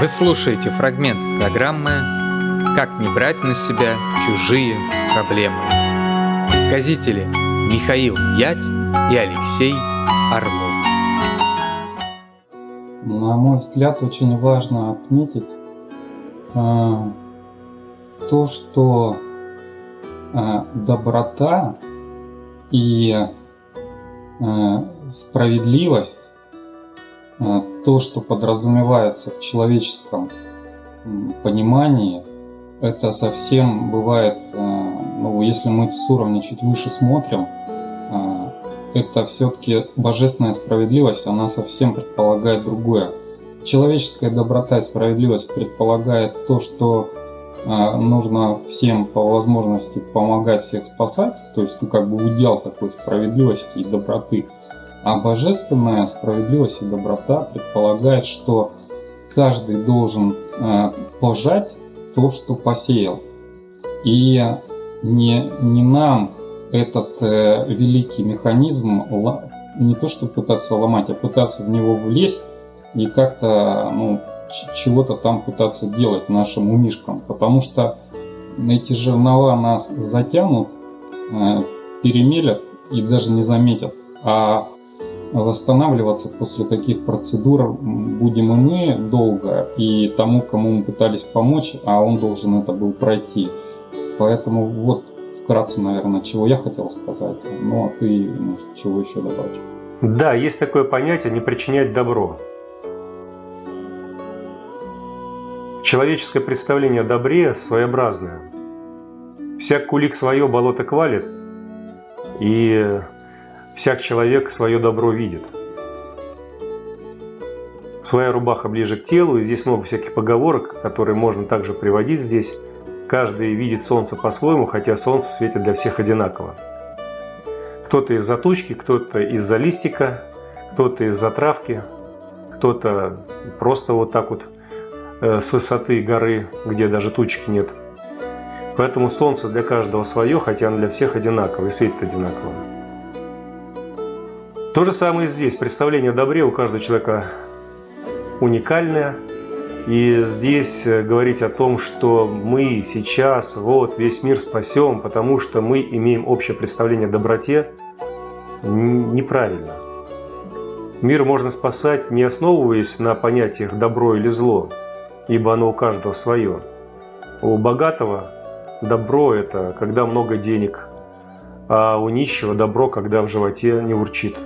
Вы слушаете фрагмент программы «Как не брать на себя чужие проблемы». Сказители Михаил Ять и Алексей Орлов. На мой взгляд, очень важно отметить то, что доброта и справедливость, то, что подразумевается в человеческом понимании, это совсем бывает, если мы с уровня чуть выше смотрим, это все-таки божественная справедливость, она совсем предполагает другое. Человеческая доброта и справедливость предполагает то, что нужно всем по возможности помогать, всех спасать, то есть удел такой справедливости и доброты. А божественная справедливость и доброта предполагает, что каждый должен пожать то, что посеял. И не нам этот великий механизм не то что пытаться ломать, а пытаться в него влезть и как-то чего-то там пытаться делать нашим умишкам. Потому что эти жернова нас затянут, перемелят и даже не заметят. А восстанавливаться после таких процедур будем и мы долго, и тому, кому мы пытались помочь, а он должен это был пройти. Поэтому вот вкратце, наверное, чего я хотел сказать. Ну, а ты, может, чего еще добавить? Да, есть такое понятие «не причинять добро». Человеческое представление о добре своеобразное. Всяк кулик свое болото квалит, и всяк человек свое добро видит. Своя рубаха ближе к телу, и здесь много всяких поговорок, которые можно также приводить здесь. Каждый видит солнце по-своему, хотя солнце светит для всех одинаково. Кто-то из-за тучки, кто-то из-за листика, кто-то из-за травки, кто-то просто вот так вот с высоты горы, где даже тучки нет. Поэтому солнце для каждого свое, хотя оно для всех одинаково и светит одинаково. То же самое и здесь. Представление о добре у каждого человека уникальное. И здесь говорить о том, что мы сейчас весь мир спасем, потому что мы имеем общее представление о доброте, неправильно. Мир можно спасать, не основываясь на понятиях добро или зло, ибо оно у каждого свое. У богатого добро – это когда много денег, а у нищего добро, когда в животе не урчит.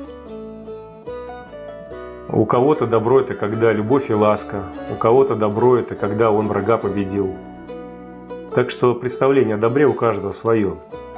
У кого-то добро – это когда любовь и ласка, у кого-то добро – это когда он врага победил. Так что представление о добре у каждого свое.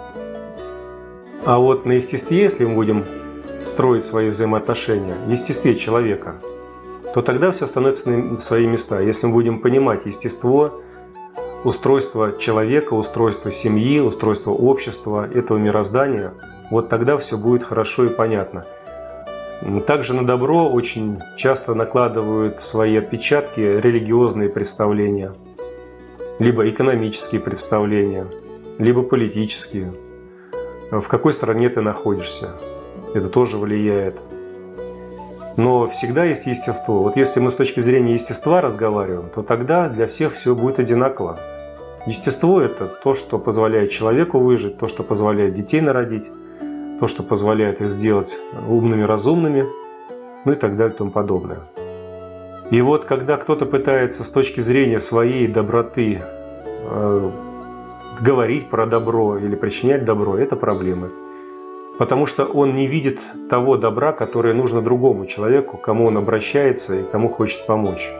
А вот на естестве, если мы будем строить свои взаимоотношения, в естестве человека, то тогда все становится на свои места. Если мы будем понимать естество, устройство человека, устройство семьи, устройство общества, этого мироздания, вот тогда все будет хорошо и понятно. Также на добро очень часто накладывают свои отпечатки религиозные представления, либо экономические представления, либо политические. В какой стране ты находишься, это тоже влияет. Но всегда есть естество. Вот если мы с точки зрения естества разговариваем, то тогда для всех все будет одинаково. Естество – это то, что позволяет человеку выжить, то, что позволяет детей народить, то, что позволяет их сделать умными, разумными, ну и так далее и тому подобное. И вот когда кто-то пытается с точки зрения своей доброты говорить про добро или причинять добро, это проблемы. Потому что он не видит того добра, которое нужно другому человеку, к кому он обращается и кому хочет помочь.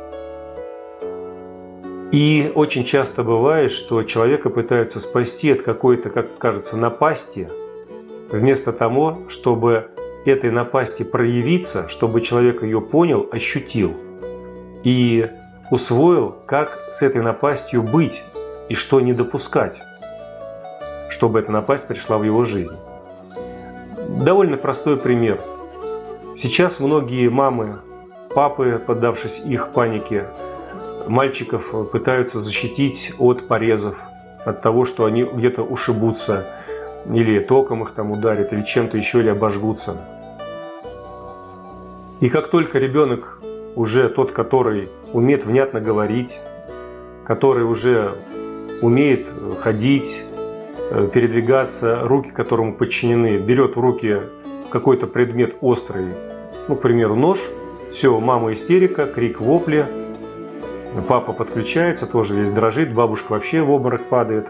И очень часто бывает, что человека пытаются спасти от какой-то, как кажется, напасти, вместо того, чтобы этой напасти проявиться, чтобы человек ее понял, ощутил и усвоил, как с этой напастью быть и что не допускать, чтобы эта напасть пришла в его жизнь. Довольно простой пример. Сейчас многие мамы, папы, поддавшись их панике, мальчиков пытаются защитить от порезов, от того, что они где-то ушибутся, или током их там ударит, или чем-то еще, или обожгутся. И как только ребенок уже тот, который умеет внятно говорить, который уже умеет ходить, передвигаться, руки которому подчинены, берет в руки какой-то предмет острый, ну, к примеру, нож, все, мама истерика, крик, вопли, папа подключается, тоже весь дрожит, бабушка вообще в обморок падает.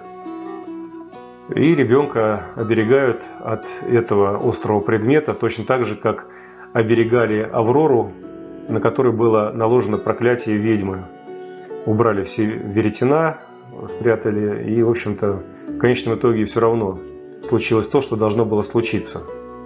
И ребенка оберегают от этого острого предмета, точно так же, как оберегали Аврору, на которой было наложено проклятие ведьмы. Убрали все веретена, спрятали, и, в общем-то, в конечном итоге все равно случилось то, что должно было случиться.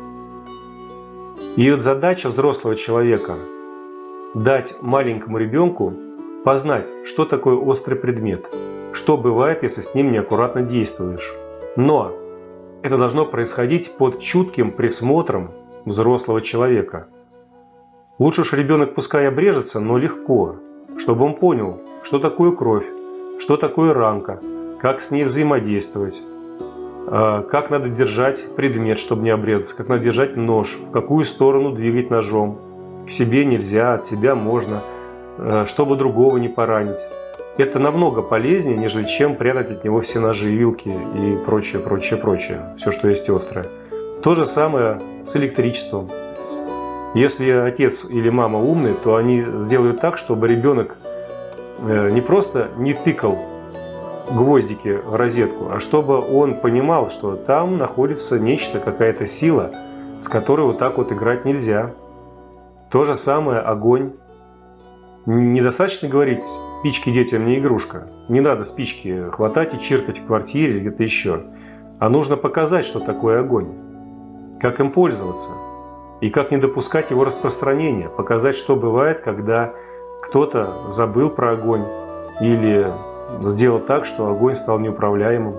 И вот задача взрослого человека – дать маленькому ребенку познать, что такое острый предмет, что бывает, если с ним неаккуратно действуешь. Но это должно происходить под чутким присмотром взрослого человека. Лучше уж ребенок пускай обрежется, но легко, чтобы он понял, что такое кровь, что такое ранка, как с ней взаимодействовать, как надо держать предмет, чтобы не обрезаться, как надо держать нож, в какую сторону двигать ножом. К себе нельзя, от себя можно, чтобы другого не поранить. Это намного полезнее, нежели чем прятать от него все ножи и вилки и прочее, прочее, прочее. Все, что есть острое. То же самое с электричеством. Если отец или мама умные, то они сделают так, чтобы ребенок не просто не тыкал гвоздики в розетку, а чтобы он понимал, что там находится нечто, какая-то сила, с которой вот так вот играть нельзя. То же самое огонь. Недостаточно говорить: спички детям не игрушка. Не надо спички хватать и чиркать в квартире или где-то еще. А нужно показать, что такое огонь, как им пользоваться и как не допускать его распространения. Показать, что бывает, когда кто-то забыл про огонь или сделал так, что огонь стал неуправляемым.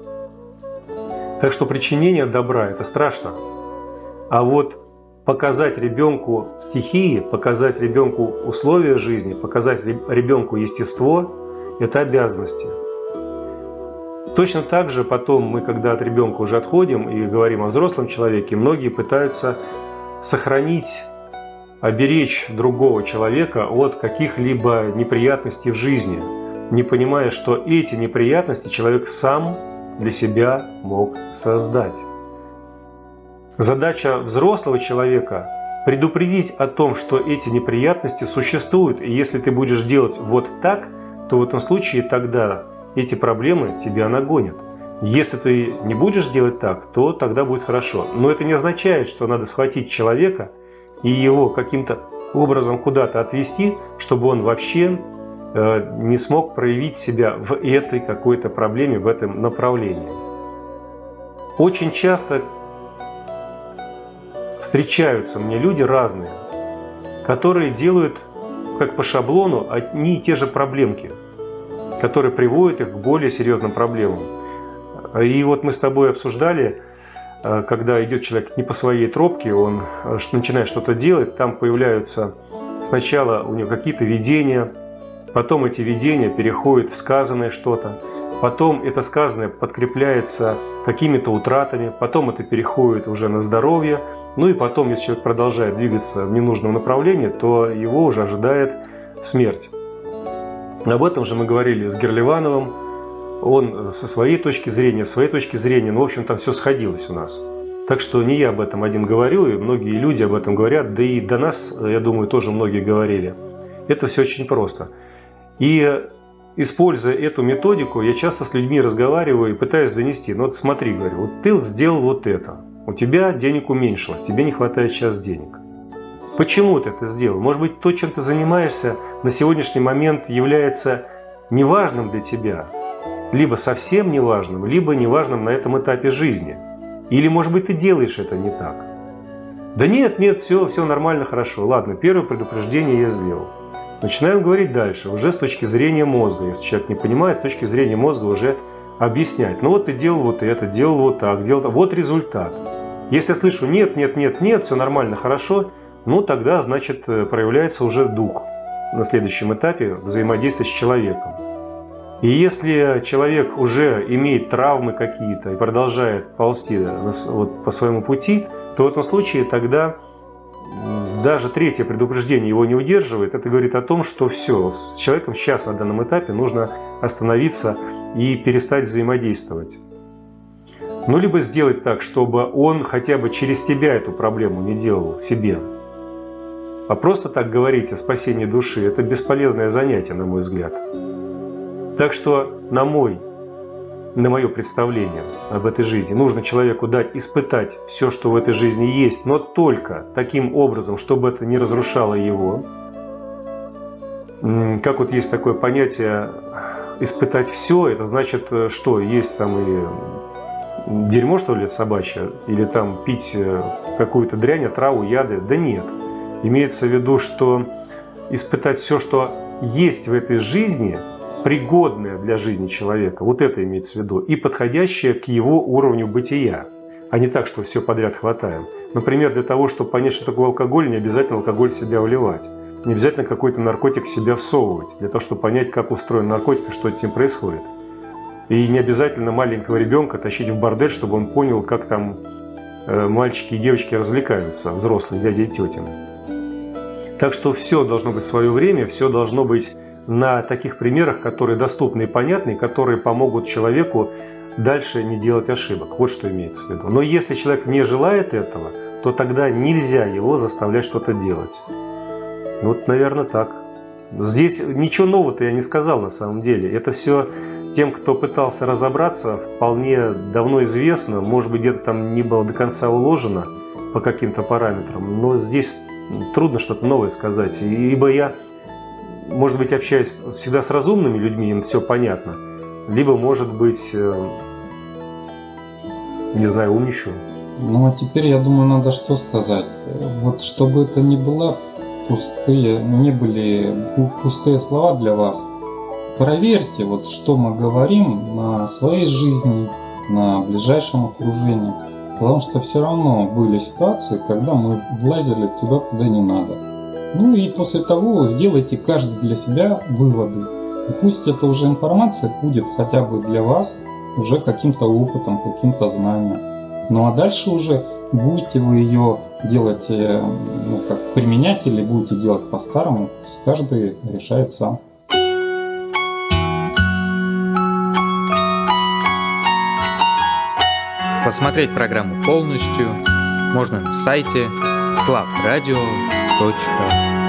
Так что причинение добра – это страшно. А вот показать ребенку стихии, показать ребенку условия жизни, показать ребенку естество – это обязанности. Точно так же потом мы, когда от ребенка уже отходим и говорим о взрослом человеке, многие пытаются сохранить, оберечь другого человека от каких-либо неприятностей в жизни, не понимая, что эти неприятности человек сам для себя мог создать. Задача взрослого человека – предупредить о том, что эти неприятности существуют, и если ты будешь делать вот так, то в этом случае тогда эти проблемы тебя нагонят. Если ты не будешь делать так, то тогда будет хорошо. Но это не означает, что надо схватить человека и его каким-то образом куда-то отвести, чтобы он вообще не смог проявить себя в этой какой-то проблеме, в этом направлении. Очень часто встречаются мне люди разные, которые делают, как по шаблону, одни и те же проблемки, которые приводят их к более серьезным проблемам. И вот мы с тобой обсуждали, когда идет человек не по своей тропке, он начинает что-то делать, там появляются сначала у него какие-то видения, потом эти видения переходят в сказанное что-то, потом это сказанное подкрепляется какими-то утратами, потом это переходит уже на здоровье, ну и потом, если человек продолжает двигаться в ненужном направлении, то его уже ожидает смерть. Об этом же мы говорили с Герливановым. Он со своей точки зрения, ну, в общем, там все сходилось у нас. Так что не я об этом один говорю, и многие люди об этом говорят, да и до нас, я думаю, тоже многие говорили. Это все очень просто. И используя эту методику, я часто с людьми разговариваю и пытаюсь донести. Ну вот смотри, говорю, вот ты сделал вот это, у тебя денег уменьшилось, тебе не хватает сейчас денег. Почему ты это сделал? Может быть, то, чем ты занимаешься, на сегодняшний момент является неважным для тебя, либо совсем неважным, либо неважным на этом этапе жизни. Или, может быть, ты делаешь это не так. Да нет, все нормально, хорошо. Ладно, первое предупреждение я сделал. Начинаем говорить дальше, уже с точки зрения мозга. Если человек не понимает, с точки зрения мозга уже объяснять. Ну вот ты делал вот это, делал вот так, делал так. Вот результат. Если я слышу нет, все нормально, хорошо, ну тогда, значит, проявляется уже дух на следующем этапе взаимодействия с человеком. И если человек уже имеет травмы какие-то и продолжает ползти вот по своему пути, то в этом случае тогда даже третье предупреждение его не удерживает, это говорит о том, что все, с человеком сейчас на данном этапе нужно остановиться и перестать взаимодействовать. Ну, либо сделать так, чтобы он хотя бы через тебя эту проблему не делал себе. А просто так говорить о спасении души – это бесполезное занятие, на мой взгляд. Так что, на мое представление об этой жизни, нужно человеку дать испытать все, что в этой жизни есть, но только таким образом, чтобы это не разрушало его. Как вот есть такое понятие «испытать все», это значит, что есть там и дерьмо, что ли, собачье, или там пить какую-то дрянь, траву, яды? Да нет. Имеется в виду, что испытать все, что есть в этой жизни, пригодное для жизни человека, вот это имеется в виду, и подходящее к его уровню бытия, а не так, что все подряд хватаем. Например, для того, чтобы понять, что такое алкоголь, не обязательно алкоголь в себя вливать, не обязательно какой-то наркотик в себя всовывать, для того, чтобы понять, как устроен наркотик и что с ним происходит. И не обязательно маленького ребенка тащить в бордель, чтобы он понял, как там мальчики и девочки развлекаются, взрослые дяди и тети. Так что все должно быть в свое время, все должно быть на таких примерах, которые доступны и понятны, которые помогут человеку дальше не делать ошибок. Вот что имеется в виду. Но если человек не желает этого, то тогда нельзя его заставлять что-то делать. Вот, наверное, так. Здесь ничего нового-то я не сказал на самом деле. Это все тем, кто пытался разобраться, вполне давно известно. Может быть, где-то там не было до конца уложено по каким-то параметрам. Но здесь трудно что-то новое сказать. Ибо я, может быть, общаюсь всегда с разумными людьми, им все понятно. Либо, может быть, не знаю, умничаю. Ну, а теперь, я думаю, надо что сказать. Вот чтобы это не были пустые слова для вас, проверьте, вот что мы говорим на своей жизни, на ближайшем окружении. Потому что все равно были ситуации, когда мы влазили туда, куда не надо. Ну и после того сделайте каждый для себя выводы. И пусть эта уже информация будет хотя бы для вас уже каким-то опытом, каким-то знанием. Ну а дальше уже будете вы ее делать, как применять, или будете делать по-старому, пусть каждый решает сам. Посмотреть программу полностью можно на сайте slavradio.ru.